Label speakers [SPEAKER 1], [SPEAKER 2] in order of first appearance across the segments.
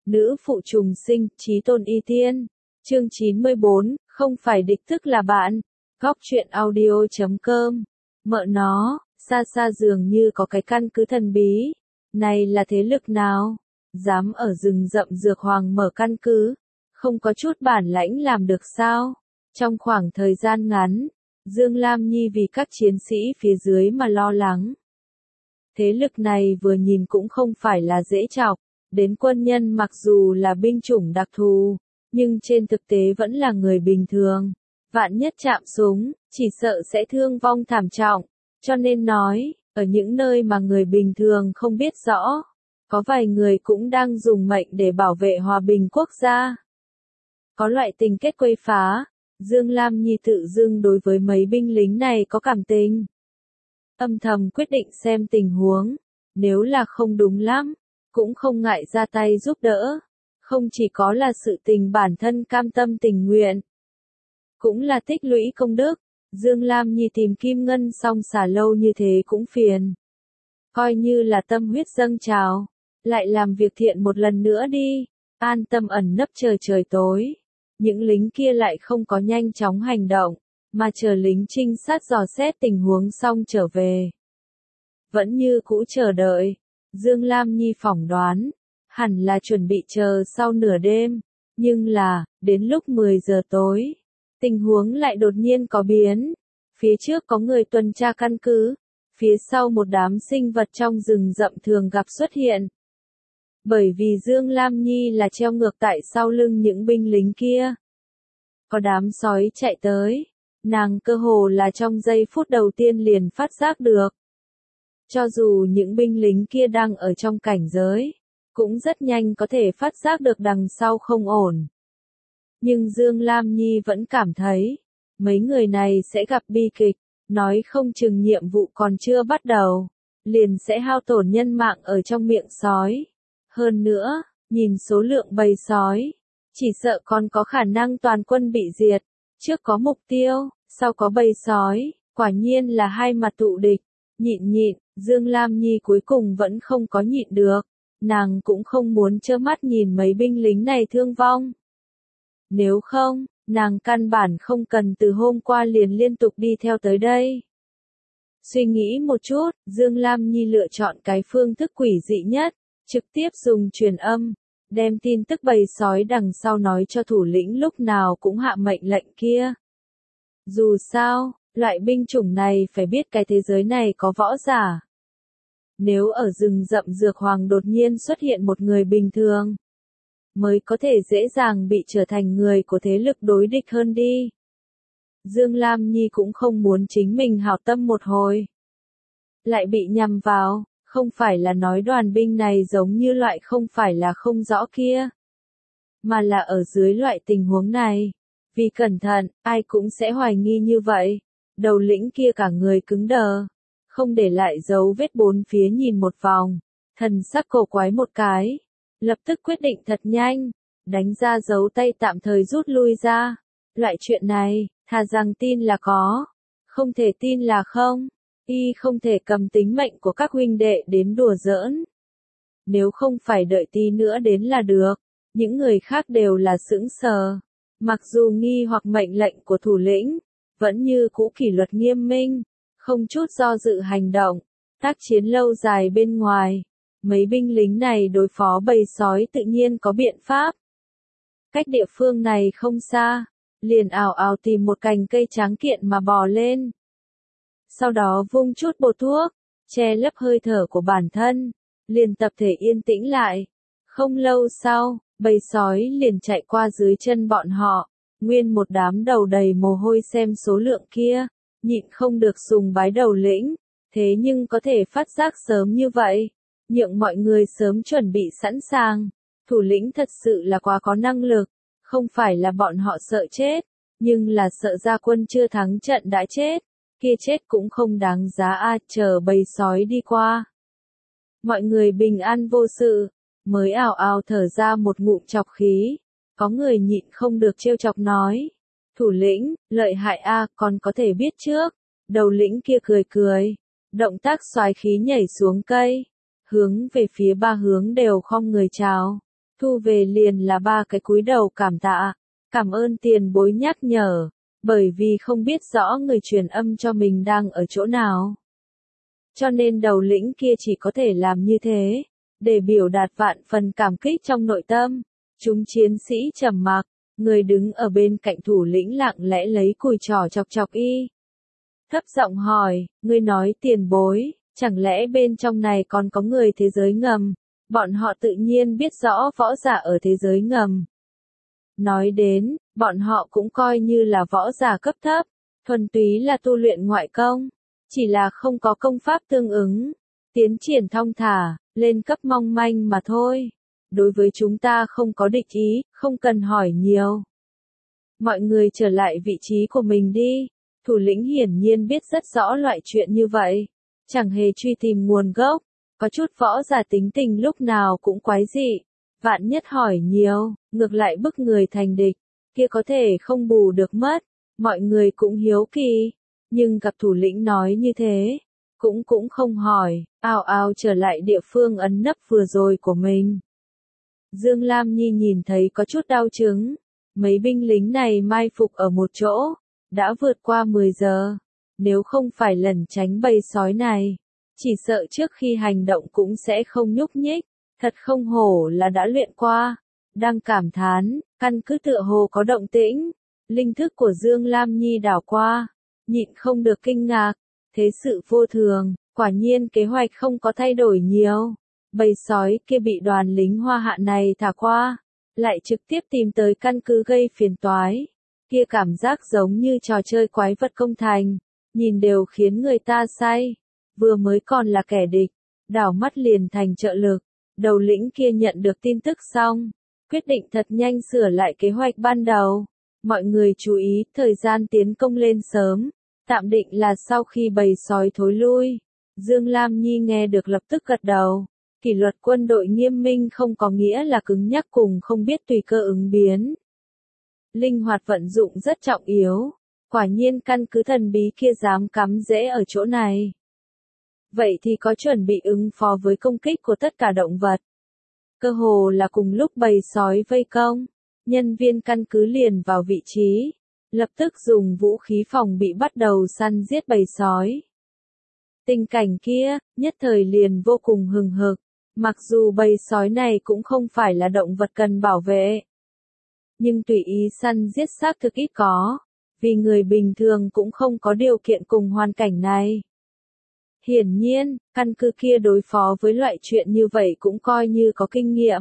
[SPEAKER 1] Nữ phụ trùng sinh, chí tôn y tiên. Chương 94, không phải địch tức là bạn. Góc truyện audio.com. Mợ nó, xa xa dường như có cái căn cứ thần bí. Này là thế lực nào? Dám ở rừng rậm Dược Hoàng mở căn cứ? Không có chút bản lãnh làm được sao? Trong khoảng thời gian ngắn, Dương Lam Nhi vì các chiến sĩ phía dưới mà lo lắng. Thế lực này vừa nhìn cũng không phải là dễ chọc, đến quân nhân mặc dù là binh chủng đặc thù, nhưng trên thực tế vẫn là người bình thường. Vạn nhất chạm súng, chỉ sợ sẽ thương vong thảm trọng, cho nên nói, ở những nơi mà người bình thường không biết rõ, có vài người cũng đang dùng mệnh để bảo vệ hòa bình quốc gia. Có loại tình kết quấy phá, Dương Lam Nhi tự dưng đối với mấy binh lính này có cảm tình. Âm thầm quyết định xem tình huống, nếu là không đúng lắm, cũng không ngại ra tay giúp đỡ. Không chỉ có là sự tình bản thân cam tâm tình nguyện, cũng là tích lũy công đức. Dương Lam Nhi tìm Kim Ngân xong xả lâu như thế cũng phiền. Coi như là tâm huyết dâng trào, lại làm việc thiện một lần nữa đi, an tâm ẩn nấp chờ trời tối. Những lính kia lại không có nhanh chóng hành động, mà chờ lính trinh sát dò xét tình huống xong trở về. Vẫn như cũ chờ đợi, Dương Lam Nhi phỏng đoán, hẳn là chuẩn bị chờ sau nửa đêm, nhưng là, đến lúc 10 giờ tối, tình huống lại đột nhiên có biến. Phía trước có người tuần tra căn cứ, phía sau một đám sinh vật trong rừng rậm thường gặp xuất hiện. Bởi vì Dương Lam Nhi là treo ngược tại sau lưng những binh lính kia. Có đám sói chạy tới, nàng cơ hồ là trong giây phút đầu tiên liền phát giác được. Cho dù những binh lính kia đang ở trong cảnh giới, cũng rất nhanh có thể phát giác được đằng sau không ổn. Nhưng Dương Lam Nhi vẫn cảm thấy, mấy người này sẽ gặp bi kịch, nói không chừng nhiệm vụ còn chưa bắt đầu, liền sẽ hao tổn nhân mạng ở trong miệng sói. Hơn nữa, nhìn số lượng bầy sói, chỉ sợ còn có khả năng toàn quân bị diệt. Trước có mục tiêu, sau có bầy sói, quả nhiên là hai mặt tụ địch. Nhịn, Dương Lam Nhi cuối cùng vẫn không có nhịn được. Nàng cũng không muốn trơ mắt nhìn mấy binh lính này thương vong. Nếu không, nàng căn bản không cần từ hôm qua liền liên tục đi theo tới đây. Suy nghĩ một chút, Dương Lam Nhi lựa chọn cái phương thức quỷ dị nhất, trực tiếp dùng truyền âm, đem tin tức bầy sói đằng sau nói cho thủ lĩnh lúc nào cũng hạ mệnh lệnh kia. Dù sao, loại binh chủng này phải biết cái thế giới này có võ giả. Nếu ở rừng rậm Dược Hoàng đột nhiên xuất hiện một người bình thường, mới có thể dễ dàng bị trở thành người của thế lực đối địch hơn đi. Dương Lam Nhi cũng không muốn chính mình hảo tâm một hồi lại bị nhằm vào, không phải là nói đoàn binh này giống như loại không phải là không rõ kia, mà là ở dưới loại tình huống này. Vì cẩn thận, ai cũng sẽ hoài nghi như vậy. Đầu lĩnh kia cả người cứng đờ, không để lại dấu vết bốn phía nhìn một vòng, thần sắc cổ quái một cái, lập tức quyết định thật nhanh, đánh ra dấu tay tạm thời rút lui ra. Loại chuyện này, thà rằng tin là có, không thể tin là không. Y không thể cầm tính mệnh của các huynh đệ đến đùa giỡn. Nếu không phải đợi tí nữa đến là được, những người khác đều là sững sờ. Mặc dù nghi hoặc mệnh lệnh của thủ lĩnh, vẫn như cũ kỷ luật nghiêm minh, không chút do dự hành động, tác chiến lâu dài bên ngoài. Mấy binh lính này đối phó bầy sói tự nhiên có biện pháp. Cách địa phương này không xa, liền ào ào tìm một cành cây tráng kiện mà bò lên. Sau đó vung chút bột thuốc, che lấp hơi thở của bản thân, liền tập thể yên tĩnh lại. Không lâu sau, bầy sói liền chạy qua dưới chân bọn họ, nguyên một đám đầu đầy mồ hôi xem số lượng kia, nhịn không được sùng bái đầu lĩnh, thế nhưng có thể phát giác sớm như vậy, nhượng mọi người sớm chuẩn bị sẵn sàng. Thủ lĩnh thật sự là quá có năng lực, không phải là bọn họ sợ chết, nhưng là sợ gia quân chưa thắng trận đã chết. Kia chết cũng không đáng giá chờ bầy sói đi qua. Mọi người bình an vô sự, mới ào ào thở ra một ngụm chọc khí. Có người nhịn không được trêu chọc nói. Thủ lĩnh, lợi hại còn có thể biết trước. Đầu lĩnh kia cười cười, động tác xoái khí nhảy xuống cây, hướng về phía ba hướng đều khom người chào. thu về liền là 3 cái cúi đầu cảm tạ, cảm ơn tiền bối nhắc nhở, bởi vì không biết rõ người truyền âm cho mình đang ở chỗ nào. Cho nên đầu lĩnh kia chỉ có thể làm như thế, để biểu đạt vạn phần cảm kích trong nội tâm. Chúng chiến sĩ trầm mặc, người đứng ở bên cạnh thủ lĩnh lặng lẽ lấy cùi trỏ chọc chọc y. Thấp giọng hỏi, ngươi nói tiền bối, chẳng lẽ bên trong này còn có người thế giới ngầm? Bọn họ tự nhiên biết rõ võ giả ở thế giới ngầm. Nói đến, bọn họ cũng coi như là võ giả cấp thấp, thuần túy là tu luyện ngoại công, chỉ là không có công pháp tương ứng, tiến triển thong thả, lên cấp mong manh mà thôi. Đối với chúng ta không có địch ý, không cần hỏi nhiều. Mọi người trở lại vị trí của mình đi. Thủ lĩnh hiển nhiên biết rất rõ loại chuyện như vậy, chẳng hề truy tìm nguồn gốc, có chút võ giả tính tình lúc nào cũng quái dị, vạn nhất hỏi nhiều, ngược lại bức người thành địch, kia có thể không bù được mất, mọi người cũng hiếu kỳ, nhưng gặp thủ lĩnh nói như thế, cũng không hỏi, ào ào trở lại địa phương ẩn nấp vừa rồi của mình. Dương Lam Nhi nhìn thấy có chút đau chứng, mấy binh lính này mai phục ở một chỗ, đã vượt qua 10 giờ, nếu không phải lẩn tránh bầy sói này, chỉ sợ trước khi hành động cũng sẽ không nhúc nhích, thật không hổ là đã luyện qua. Đang cảm thán, căn cứ tựa hồ có động tĩnh, linh thức của Dương Lam Nhi đảo qua, nhịn không được kinh ngạc, thế sự vô thường, quả nhiên kế hoạch không có thay đổi nhiều. Bầy sói kia bị đoàn lính Hoa Hạ này thả qua, lại trực tiếp tìm tới căn cứ gây phiền toái. Kia cảm giác giống như trò chơi quái vật công thành, nhìn đều khiến người ta say. Vừa mới còn là kẻ địch, đảo mắt liền thành trợ lực. Đầu lĩnh kia nhận được tin tức xong, quyết định thật nhanh sửa lại kế hoạch ban đầu. Mọi người chú ý, thời gian tiến công lên sớm, tạm định là sau khi bầy sói thối lui. Dương Lam Nhi nghe được lập tức gật đầu. Kỷ luật quân đội nghiêm minh không có nghĩa là cứng nhắc cùng không biết tùy cơ ứng biến. Linh hoạt vận dụng rất trọng yếu, quả nhiên căn cứ thần bí kia dám cắm rễ ở chỗ này. Vậy thì có chuẩn bị ứng phó với công kích của tất cả động vật. Cơ hồ là cùng lúc bầy sói vây công, nhân viên căn cứ liền vào vị trí, lập tức dùng vũ khí phòng bị bắt đầu săn giết bầy sói. Tình cảnh kia, nhất thời liền vô cùng hừng hực, mặc dù bầy sói này cũng không phải là động vật cần bảo vệ. Nhưng tùy ý săn giết xác thực ít có, vì người bình thường cũng không có điều kiện cùng hoàn cảnh này. Hiển nhiên, căn cứ kia đối phó với loại chuyện như vậy cũng coi như có kinh nghiệm.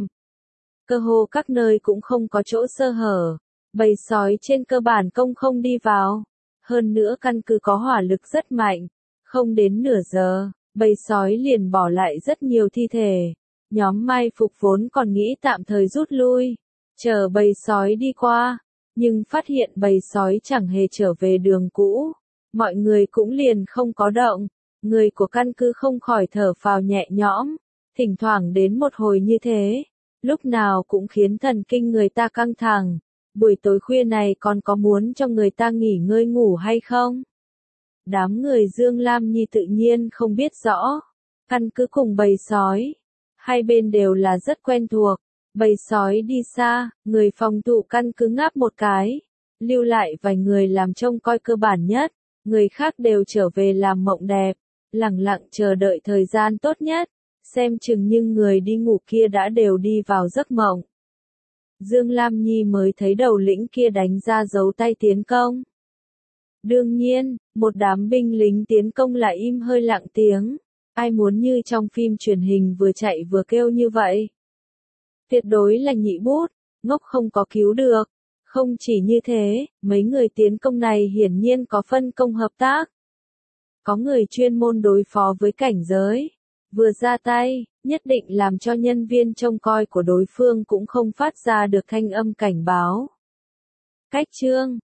[SPEAKER 1] Cơ hồ các nơi cũng không có chỗ sơ hở, bầy sói trên cơ bản công không đi vào. Hơn nữa căn cứ có hỏa lực rất mạnh, không đến nửa giờ, bầy sói liền bỏ lại rất nhiều thi thể. Nhóm mai phục vốn còn nghĩ tạm thời rút lui, chờ bầy sói đi qua, nhưng phát hiện bầy sói chẳng hề trở về đường cũ. Mọi người cũng liền không có động, người của căn cứ không khỏi thở phào nhẹ nhõm, thỉnh thoảng đến một hồi như thế, lúc nào cũng khiến thần kinh người ta căng thẳng. Buổi tối khuya này còn có muốn cho người ta nghỉ ngơi ngủ hay không? Đám người Dương Lam Nhi tự nhiên không biết rõ, căn cứ cùng bầy sói, hai bên đều là rất quen thuộc. Bầy sói đi xa, người phòng thủ căn cứ ngáp một cái, lưu lại vài người làm trông coi cơ bản nhất, người khác đều trở về làm mộng đẹp, lẳng lặng chờ đợi thời gian tốt nhất, xem chừng nhưng người đi ngủ kia đã đều đi vào giấc mộng. Dương Lam Nhi mới thấy đầu lĩnh kia đánh ra dấu tay tiến công. Đương nhiên, một đám binh lính tiến công lại im hơi lặng tiếng, ai muốn như trong phim truyền hình vừa chạy vừa kêu như vậy. Tuyệt đối là nhị bút, ngốc không có cứu được. Không chỉ như thế, mấy người tiến công này hiển nhiên có phân công hợp tác. Có người chuyên môn đối phó với cảnh giới. Vừa ra tay, nhất định làm cho nhân viên trông coi của đối phương cũng không phát ra được thanh âm cảnh báo. Cách chương